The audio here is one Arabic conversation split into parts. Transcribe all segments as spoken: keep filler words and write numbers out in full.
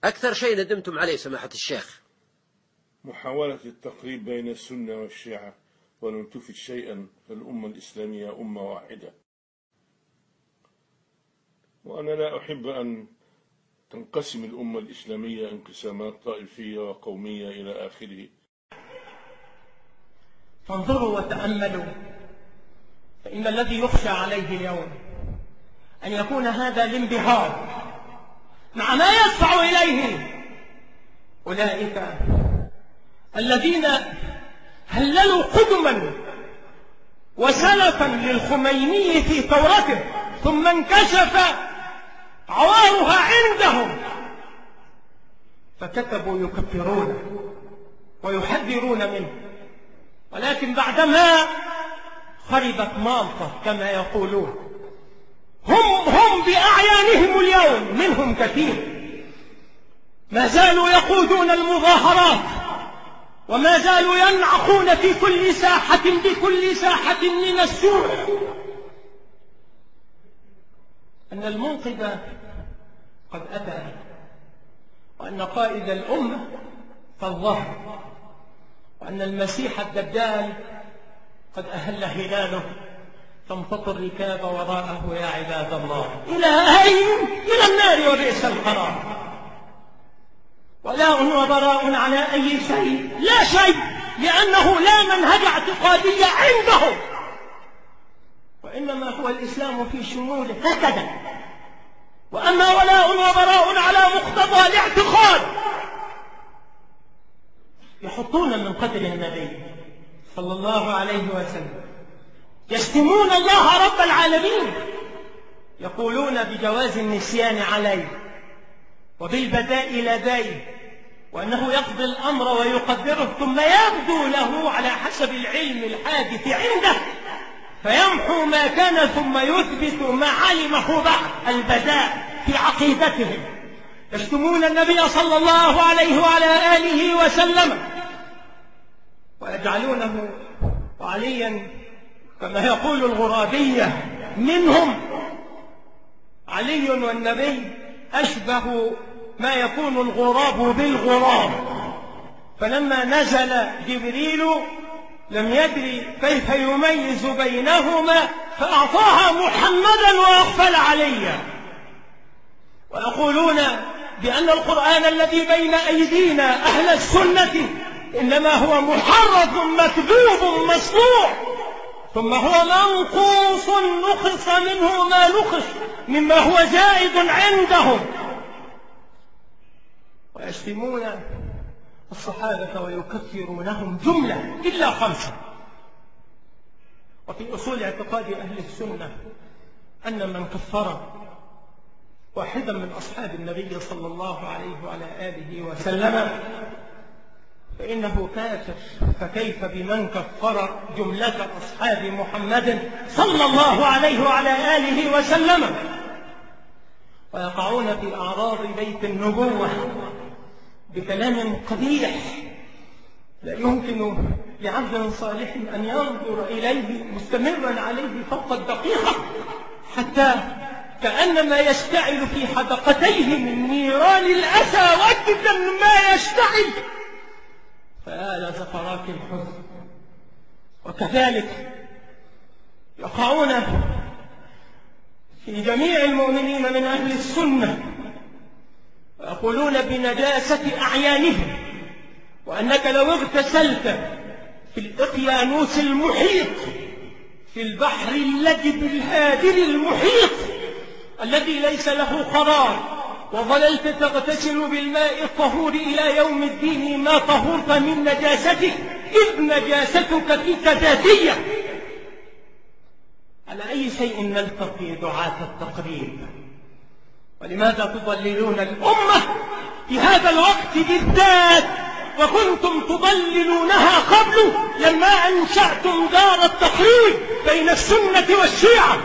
أكثر شيء ندمتم عليه سماحة الشيخ؟ محاولة التقريب بين السنة والشيعة، ولم تفد شيئا، فالأمة الإسلامية أمة واحدة. وأنا لا أحب أن تنقسم الأمة الإسلامية انقسامات طائفية وقومية إلى آخره. فانظروا وتأملوا، فإن الذي يخشى عليه اليوم أن يكون هذا الانبهار مع ما يدفع إليه أولئك الذين هللوا قدما وسلفا للخميني في ثورته، ثم انكشف عوارها عندهم فكتبوا يكفرونه ويحذرون منه، ولكن بعدما خربت مالطة كما يقولون هم هم بأعيانهم اليوم منهم كثير ما زالوا يقودون المظاهرات، وما زالوا ينعقون في كل ساحة بكل ساحة من السوء. أن المنقذ قد أتى، وأن قائد الأمة قد ظهر، وأن المسيح الدجال قد أهل هلاله، فانفطوا الركاب وراءه يا عباد الله. إلى أين؟ إلى النار وبئس القرار. ولاء وبراء على أي شيء؟ لا شيء، لأنه لا منهج اعتقادي عندهم، وإنما هو الإسلام في شموله هكذا. وأما ولاء وبراء على مقتضى الاعتقاد، يحطون من قدر النبي صلى الله عليه وسلم، يشتمون الله رب العالمين، يقولون بجواز النسيان عليه وبالبداء لديه، وأنه يقضي الأمر ويقدره ثم يبدو له على حسب العلم الحادث عنده فيمحو ما كان ثم يثبت ما علمه بعد، البداء في عقيدتهم. يشتمون النبي صلى الله عليه وعلى آله وسلم ويجعلونه عليا كما يقول الغرابية منهم. علي والنبي أشبه ما يكون الغراب بالغراب، فلما نزل جبريل لم يدري كيف يميز بينهما فأعطاها محمدا وأغفل عليا. ويقولون بأن القرآن الذي بين أيدينا أهل السنة إنما هو محرف مكذوب مصنوع، ثم هو منقوص نقص منه ما نقص مما هو زائد عندهم. ويشتمون الصحابة ويكفرونهم جملة إلا خمسة. وفي أصول اعتقاد أهل السنة أن من كفر واحدا من أصحاب النبي صلى الله عليه وعلى آله وسلم فإنه كافر، فكيف بمن كفر جملة أصحاب محمد صلى الله عليه وعلى آله وسلم. ويقعون في أعراض بيت النبوة بكلام قبيح لا يمكن لعبد صالح أن ينظر إليه مستمرا عليه فوق الدقيقة، حتى كأنما يشتعل في حدقتيه من نيران الأسى وجدا ما يشتعل، فآل زفرات الحزن. وكذلك يقعون في جميع المؤمنين من أهل السنة ويقولون بنجاسة أعيانهم، وأنك لو اغتسلت في الإقيانوس المحيط في البحر اللجب الهادر المحيط الذي ليس له قرار وظللت تغتسل بالماء الطهور إلى يوم الدين ما طهرت من نجاستك، إذ نجاستك فيك ذاتية. على أي شيء نلتقي دعاة التقريب؟ ولماذا تضللون الأمة في هذا الوقت بالذات وكنتم تضللونها قبل لما أنشأتم دار التقريب بين السنة والشيعة؟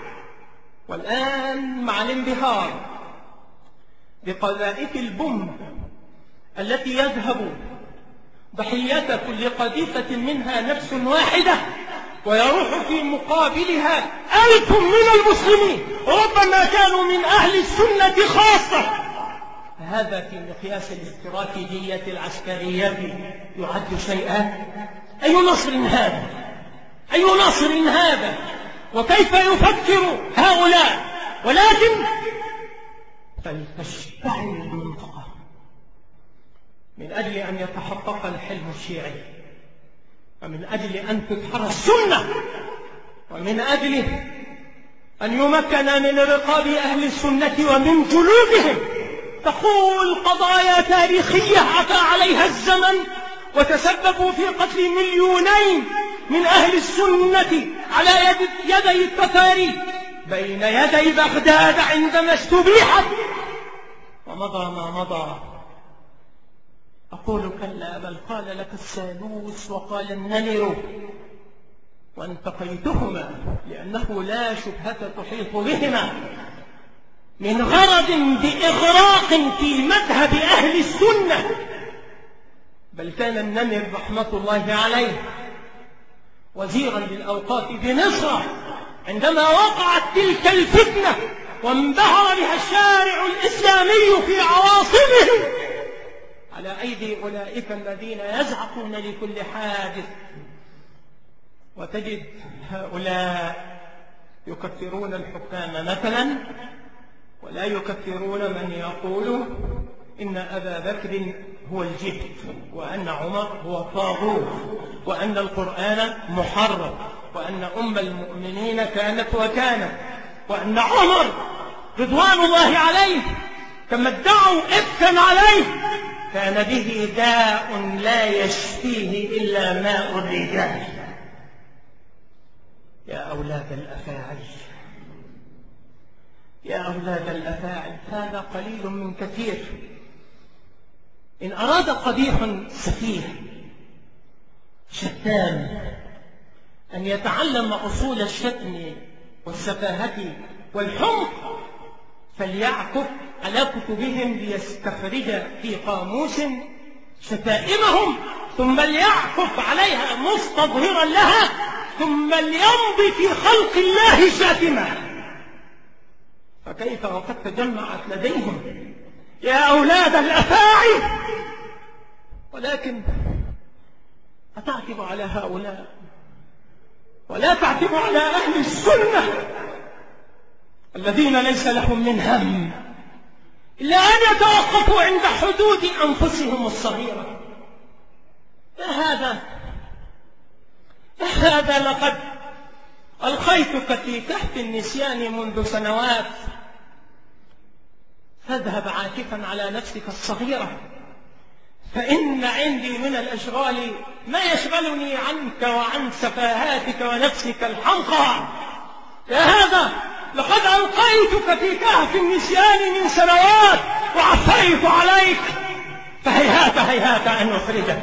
والآن مع الانبهار بقذائف البوم التي يذهب ضحية كل قذيفة منها نفس واحدة ويروح في مقابلها ألف من المسلمين ربما كانوا من أهل السنة خاصة، هذا في مقياس الاستراتيجية العسكرية يعد شيئا؟ أي نصر هذا؟ أي نصر هذا؟ وكيف يفكر هؤلاء؟ ولكن فلتشتعل المنطقة من أجل أن يتحقق الحلم الشيعي، ومن أجل أن تدحر السنة، ومن أجل أن يمكن من رقاب أهل السنة ومن جلودهم. تقول قضايا تاريخية عفى عليها الزمن وتسببوا في قتل مليونين من أهل السنة على يد يدي التتاري بين يدي بغداد عندما استبيحت، ومضى ما مضى. أقول كلا، بل قال لك الثالوث وقال النمر، وانتقيتهما لأنه لا شبهة تحيط بهما من غرض بإغراق في مذهب أهل السنة. بل كان النمر رحمة الله عليه وزيرا للأوقاف بمصر عندما وقعت تلك الفتنة وانبهر بها الشارع الإسلامي في عواصمه على أيدي أولئك الذين يزعقون لكل حادث. وتجد هؤلاء يكفرون الحكام مثلا، ولا يكفرون من يقول إن أبا بكر هو الجبت، وأن عمر هو الطاغوت، وأن القرآن محرم، وأن أم المؤمنين كانت وكانت، وأن عمر رضوان الله عليه كما ادعوا إفكا عليه كان به داء لا يشفيه إلا ماء الرجال. يا أولاد الأفاعي، يا أولاد الأفاعي، هذا قليل من كثير. إن أراد قبيح سفيه شتان أن يتعلم أصول الشتم والسفاهة والحمق فليعكف على كتبهم ليستخرج في قاموس شتائمهم، ثم ليعكف عليها مستظهرا لها، ثم ليمضي في خلق الله شاتما. فكيف وقد تجمعت لديهم يا أولاد الأفاعي؟ ولكن أتعتب على هؤلاء ولا تعتب على أهل السنة الذين ليس لهم من هم إلا أن يتوقفوا عند حدود أنفسهم الصغيرة. هذا هذا لقد ألقيتك في كهف النسيان منذ سنوات، فاذهب عاكفا على نفسك الصغيرة، فإن عندي من الأشغال ما يشغلني عنك وعن سفاهاتك ونفسك الحمقى. يا هذا لقد ألقيتك في كهف النسيان من سنوات وعفيت عليك، فهيهات هيهات أن نخرجك.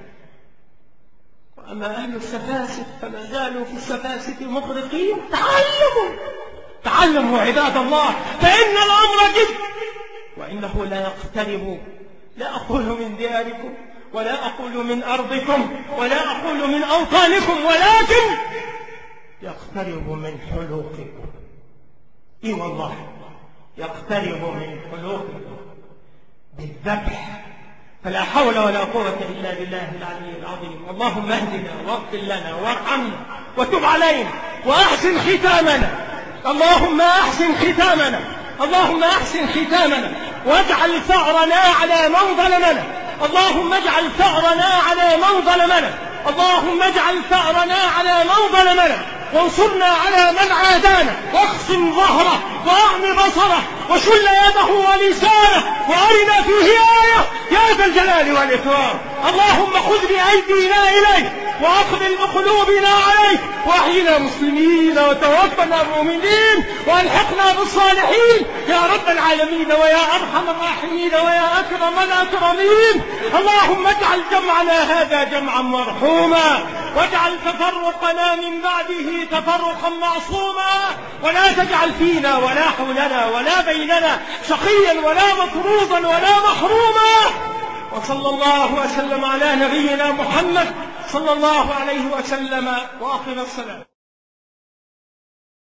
وأما أهل السفاسف فما زالوا في السفاسف مغرقين. تعلموا تعلموا عباد الله، فإن الأمر جد، وإنه لا يقترب. لا أقول من دياركم، ولا أقول من أرضكم، ولا أقول من أوطانكم، ولكن يقترب من حلوقكم. إي والله يقترب من حلوقكم بالذبح. فلا حول ولا قوة إلا بالله العلي العظيم. اللهم اهدنا واغفر لنا وارحمنا وتب علينا وأحسن ختامنا. اللهم أحسن ختامنا، اللهم أحسن ختامنا، واجعل ثأرنا على من ظلمنا. اللهم اجعل ثأرنا على من ظلمنا. اللهم اجعل ثأرنا على من ظلمنا، وانصرنا على من عادانا، واخصم ظهره وأعم بصره وشل يده ولسانه، وأرنا فيه آية يا ذا الجلال والإكرام. اللهم خذ بأيدينا إليك وأقبل بقلوبنا عليك، وأحينا مسلمين وتوفنا مؤمنين وألحقنا بالصالحين يا رب العالمين ويا أرحم الراحمين ويا أكرم الأكرمين. اللهم اجعل جمعنا هذا جمعا مرحوما، واجعل تفرقنا من بعده تفرقا معصوما، ولا تجعل فينا ولا حولنا ولا بيننا شقيا ولا مطرودا ولا محروما. وصلى الله وسلم على نبينا محمد صلى الله عليه وسلم، وآخر السلام.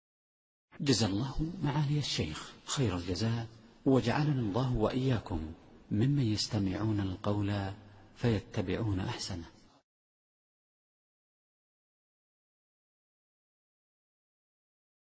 جزا الله معالي الشيخ خير الجزاء، وجعلنا الله وإياكم ممن يستمعون القول فيتبعون أحسنه.